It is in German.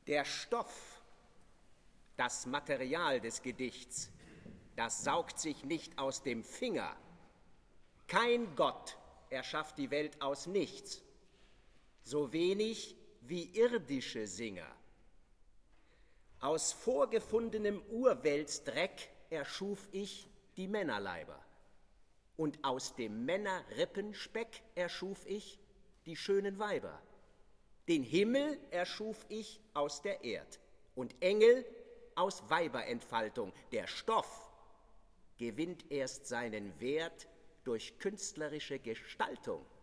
Der Stoff, das Material des Gedichts, das saugt sich nicht aus dem Finger. Kein Gott erschafft die Welt aus nichts, so wenig wie irdische Singer. Aus vorgefundenem Urweltsdreck erschuf ich die Männerleiber, und aus dem Männerrippenspeck erschuf ich die schönen Weiber. Den Himmel erschuf ich aus der Erd und Engel aus Weiberentfaltung. Der Stoff gewinnt erst seinen Wert durch künstlerische Gestaltung.